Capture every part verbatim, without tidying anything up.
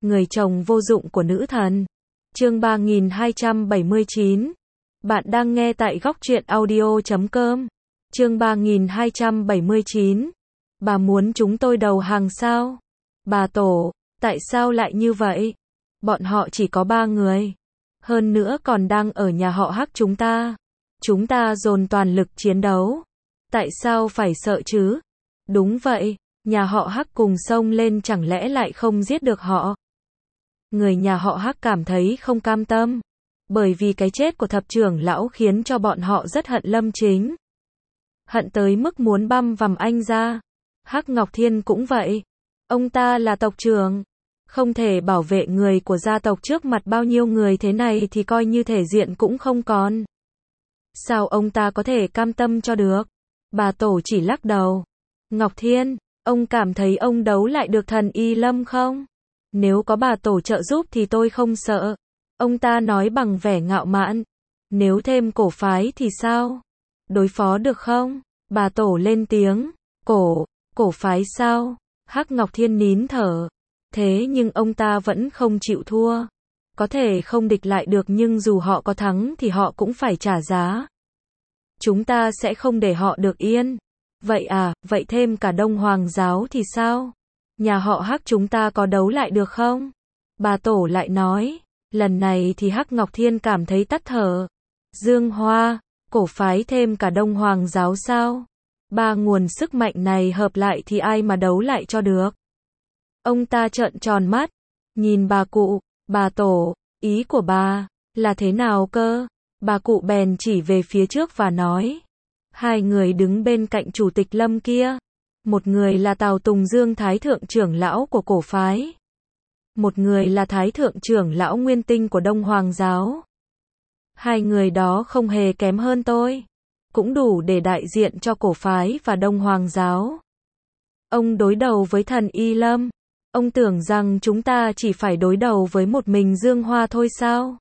người chồng vô dụng của nữ thần. Chương ba nghìn hai trăm bảy mươi chín. Bạn đang nghe tại góc truyện audio chấm com. Chương ba nghìn hai trăm bảy mươi chín. Bà muốn chúng tôi đầu hàng sao? Bà Tổ, tại sao lại như vậy? Bọn họ chỉ có ba người. Hơn nữa còn đang ở nhà họ Hắc chúng ta. Chúng ta dồn toàn lực chiến đấu. Tại sao phải sợ chứ? Đúng vậy, nhà họ Hắc cùng xông lên chẳng lẽ lại không giết được họ? Người nhà họ Hắc cảm thấy không cam tâm. Bởi vì cái chết của thập trưởng lão khiến cho bọn họ rất hận Lâm Chính. Hận tới mức muốn băm vằm anh ra. Hắc Ngọc Thiên cũng vậy. Ông ta là tộc trưởng. Không thể bảo vệ người của gia tộc trước mặt bao nhiêu người thế này thì coi như thể diện cũng không còn. Sao ông ta có thể cam tâm cho được? Bà Tổ chỉ lắc đầu. Ngọc Thiên, ông cảm thấy ông đấu lại được thần Y Lâm không? Nếu có bà Tổ trợ giúp thì tôi không sợ. Ông ta nói bằng vẻ ngạo mạn. Nếu thêm cổ phái thì sao? Đối phó được không? Bà Tổ lên tiếng. Cổ, cổ phái sao? Hắc Ngọc Thiên nín thở. Thế nhưng ông ta vẫn không chịu thua. Có thể không địch lại được nhưng dù họ có thắng thì họ cũng phải trả giá. Chúng ta sẽ không để họ được yên. Vậy à, vậy thêm cả Đông Hoàng giáo thì sao? Nhà họ Hắc chúng ta có đấu lại được không? Bà Tổ lại nói. Lần này thì Hắc Ngọc Thiên cảm thấy tắt thở. Dương Hoa, cổ phái thêm cả Đông Hoàng giáo sao? Ba nguồn sức mạnh này hợp lại thì ai mà đấu lại cho được? Ông ta trợn tròn mắt. Nhìn bà cụ, bà Tổ, ý của bà là thế nào cơ? Bà cụ bèn chỉ về phía trước và nói. Hai người đứng bên cạnh chủ tịch Lâm kia. Một người là Tào Tùng Dương Thái Thượng trưởng lão của cổ phái. Một người là Thái Thượng trưởng lão Nguyên Tinh của Đông Hoàng giáo. Hai người đó không hề kém hơn tôi. Cũng đủ để đại diện cho cổ phái và Đông Hoàng giáo. Ông đối đầu với thần Y Lâm. Ông tưởng rằng chúng ta chỉ phải đối đầu với một mình Dương Hoa thôi sao?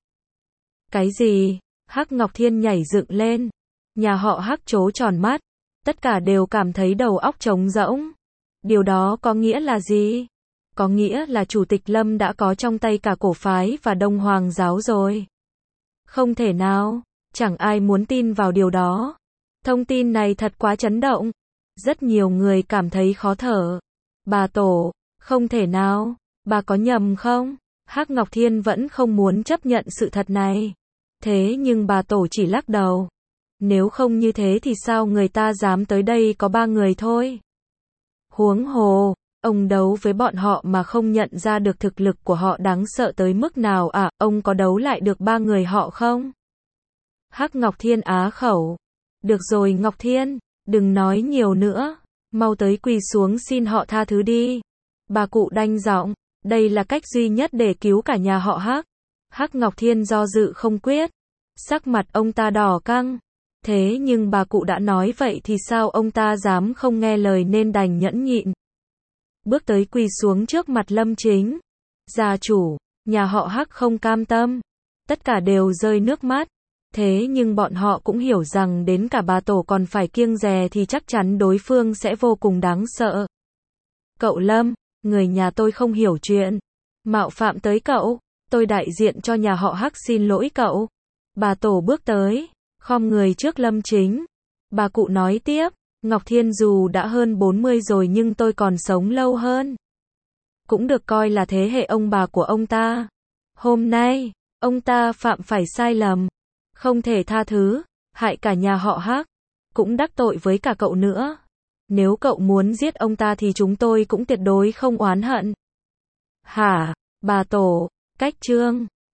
Cái gì? Hắc Ngọc Thiên nhảy dựng lên. Nhà họ Hắc trố tròn mắt. Tất cả đều cảm thấy đầu óc trống rỗng. Điều đó có nghĩa là gì? Có nghĩa là chủ tịch Lâm đã có trong tay cả cổ phái và Đông Hoàng giáo rồi. Không thể nào, chẳng ai muốn tin vào điều đó. Thông tin này thật quá chấn động. Rất nhiều người cảm thấy khó thở. Bà Tổ, không thể nào, bà có nhầm không? Hắc Ngọc Thiên vẫn không muốn chấp nhận sự thật này. Thế nhưng bà Tổ chỉ lắc đầu. Nếu không như thế thì sao người ta dám tới đây có ba người thôi? Huống hồ, ông đấu với bọn họ mà không nhận ra được thực lực của họ đáng sợ tới mức nào à, ông có đấu lại được ba người họ không? Hắc Ngọc Thiên á khẩu. Được rồi Ngọc Thiên, đừng nói nhiều nữa, mau tới quỳ xuống xin họ tha thứ đi. Bà cụ đanh giọng, đây là cách duy nhất để cứu cả nhà họ Hắc. Hắc Ngọc Thiên do dự không quyết. Sắc mặt ông ta đỏ căng. Thế nhưng bà cụ đã nói vậy thì sao ông ta dám không nghe lời nên đành nhẫn nhịn. Bước tới quỳ xuống trước mặt Lâm Chính. Gia chủ, nhà họ Hắc không cam tâm. Tất cả đều rơi nước mắt. Thế nhưng bọn họ cũng hiểu rằng đến cả bà Tổ còn phải kiêng dè thì chắc chắn đối phương sẽ vô cùng đáng sợ. Cậu Lâm, người nhà tôi không hiểu chuyện. Mạo phạm tới cậu, tôi đại diện cho nhà họ Hắc xin lỗi cậu. Bà Tổ bước tới, khom người trước Lâm Chính. Bà cụ nói tiếp, Ngọc Thiên dù đã hơn bốn mươi rồi nhưng tôi còn sống lâu hơn. Cũng được coi là thế hệ ông bà của ông ta. Hôm nay, ông ta phạm phải sai lầm. Không thể tha thứ, hại cả nhà họ Hắc. Cũng đắc tội với cả cậu nữa. Nếu cậu muốn giết ông ta thì chúng tôi cũng tuyệt đối không oán hận. Hả, bà Tổ, cách trương.